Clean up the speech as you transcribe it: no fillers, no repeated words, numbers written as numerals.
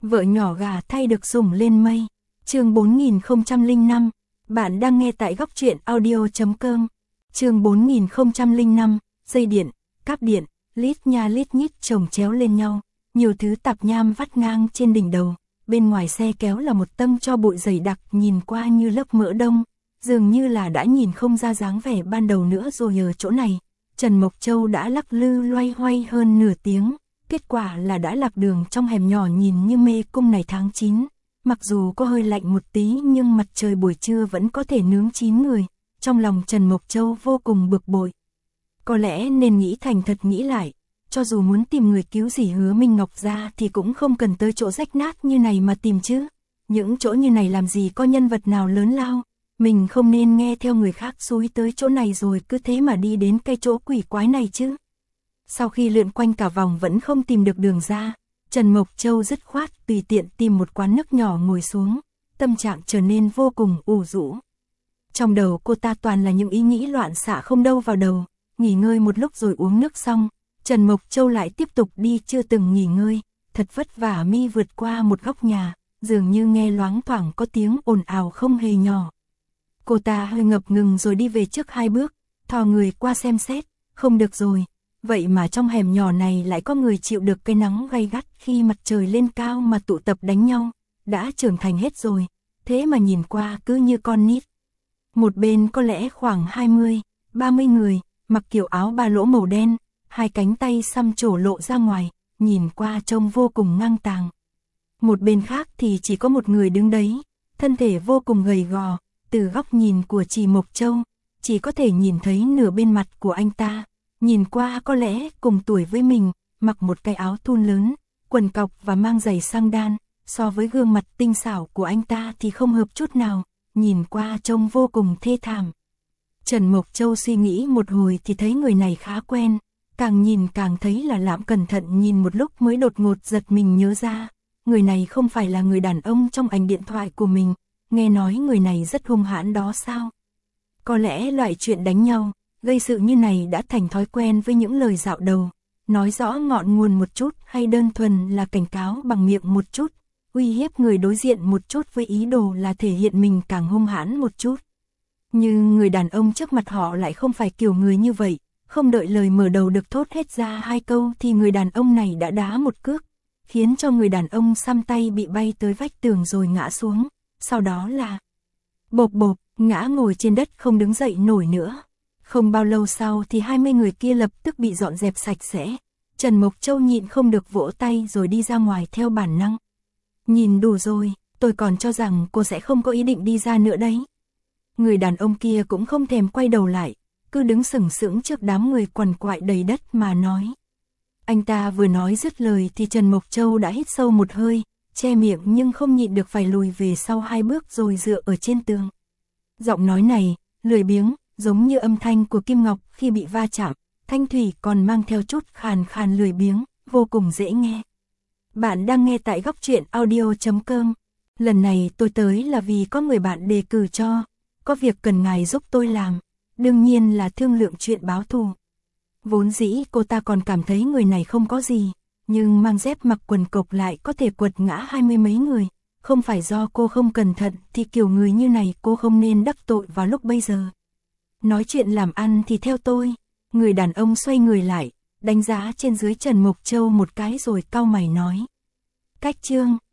Vợ nhỏ gà thay được sủng lên mây. Chương 4005. Bạn đang nghe tại góc truyện audio.com. Chương 4005. Dây điện, cáp điện, lít nha lít nhít chồng chéo lên nhau, nhiều thứ tạp nham vắt ngang trên đỉnh đầu. Bên ngoài xe kéo là một tầng tro bụi dày đặc, nhìn qua như lớp mỡ đông, dường như là đã nhìn không ra dáng vẻ ban đầu nữa rồi. Ở chỗ này, Trần Mộc Châu đã lắc lư loay hoay hơn nửa tiếng. Kết quả là đã lạc đường trong hẻm nhỏ nhìn như mê cung này. Tháng 9, mặc dù có hơi lạnh một tí nhưng mặt trời buổi trưa vẫn có thể nướng chín người. Trong lòng Trần Mộc Châu vô cùng bực bội. Có lẽ nên nghĩ thành thật nghĩ lại, cho dù muốn tìm người cứu dì Hứa Minh Ngọc ra thì cũng không cần tới chỗ rách nát như này mà tìm chứ. Những chỗ như này làm gì có nhân vật nào lớn lao, mình không nên nghe theo người khác xúi tới chỗ này rồi cứ thế mà đi đến cái chỗ quỷ quái này chứ. Sau khi lượn quanh cả vòng vẫn không tìm được đường ra, Trần Mộc Châu dứt khoát tùy tiện tìm một quán nước nhỏ ngồi xuống, tâm trạng trở nên vô cùng ủ rũ. Trong đầu cô ta toàn là những ý nghĩ loạn xạ không đâu vào đầu. Nghỉ ngơi một lúc rồi uống nước xong, Trần Mộc Châu lại tiếp tục đi. Chưa từng nghỉ ngơi, thật vất vả mi vượt qua một góc nhà, dường như nghe loáng thoảng có tiếng ồn ào không hề nhỏ. Cô ta hơi ngập ngừng rồi đi về trước 2 bước, thò người qua xem xét, không được rồi. Vậy mà trong hẻm nhỏ này lại có người chịu được cái nắng gay gắt khi mặt trời lên cao mà tụ tập đánh nhau, đã trưởng thành hết rồi, thế mà nhìn qua cứ như con nít. Một bên có lẽ khoảng 20, 30 người, mặc kiểu áo ba lỗ màu đen, 2 cánh tay xăm trổ lộ ra ngoài, nhìn qua trông vô cùng ngang tàng. Một bên khác thì chỉ có một người đứng đấy, thân thể vô cùng gầy gò, từ góc nhìn của chị Mộc Châu, chỉ có thể nhìn thấy nửa bên mặt của anh ta. Nhìn qua có lẽ cùng tuổi với mình, mặc một cái áo thun lớn, quần cọc và mang giày sang đan, so với gương mặt tinh xảo của anh ta thì không hợp chút nào, nhìn qua trông vô cùng thê thảm. Trần Mộc Châu suy nghĩ một hồi thì thấy người này khá quen, càng nhìn càng thấy là lạ. Cẩn thận nhìn một lúc mới đột ngột giật mình nhớ ra, người này không phải là người đàn ông trong ảnh điện thoại của mình, nghe nói người này rất hung hãn đó sao? Có lẽ loại chuyện đánh nhau, gây sự như này đã thành thói quen với những lời dạo đầu, nói rõ ngọn nguồn một chút hay đơn thuần là cảnh cáo bằng miệng một chút, uy hiếp người đối diện một chút với ý đồ là thể hiện mình càng hung hãn một chút. Nhưng người đàn ông trước mặt họ lại không phải kiểu người như vậy, không đợi lời mở đầu được thốt hết ra 2 câu thì người đàn ông này đã đá một cước, khiến cho người đàn ông xăm tay bị bay tới vách tường rồi ngã xuống, sau đó là bộp bộp, ngã ngồi trên đất không đứng dậy nổi nữa. Không bao lâu sau thì 20 người kia lập tức bị dọn dẹp sạch sẽ. Trần Mộc Châu nhịn không được vỗ tay rồi đi ra ngoài theo bản năng. Nhìn đủ rồi, tôi còn cho rằng cô sẽ không có ý định đi ra nữa đấy. Người đàn ông kia cũng không thèm quay đầu lại, cứ đứng sừng sững trước đám người quằn quại đầy đất mà nói. Anh ta vừa nói dứt lời thì Trần Mộc Châu đã hít sâu một hơi, che miệng nhưng không nhịn được phải lùi về sau 2 bước rồi dựa ở trên tường. Giọng nói này, lười biếng, giống như âm thanh của kim ngọc khi bị va chạm, thanh thủy còn mang theo chút khàn khàn lười biếng, vô cùng dễ nghe. Bạn đang nghe tại góc truyện audio.com. Lần này tôi tới là vì có người bạn đề cử cho, có việc cần ngài giúp tôi làm, đương nhiên là thương lượng chuyện báo thù. Vốn dĩ cô ta còn cảm thấy người này không có gì, nhưng mang dép mặc quần cộc lại có thể quật ngã 20 mấy người. Không phải do cô không cẩn thận thì kiểu người như này cô không nên đắc tội vào lúc bây giờ. Nói chuyện làm ăn thì theo tôi. Người đàn ông xoay người lại, đánh giá trên dưới Trần Mộc Châu một cái rồi cau mày nói. Cách chương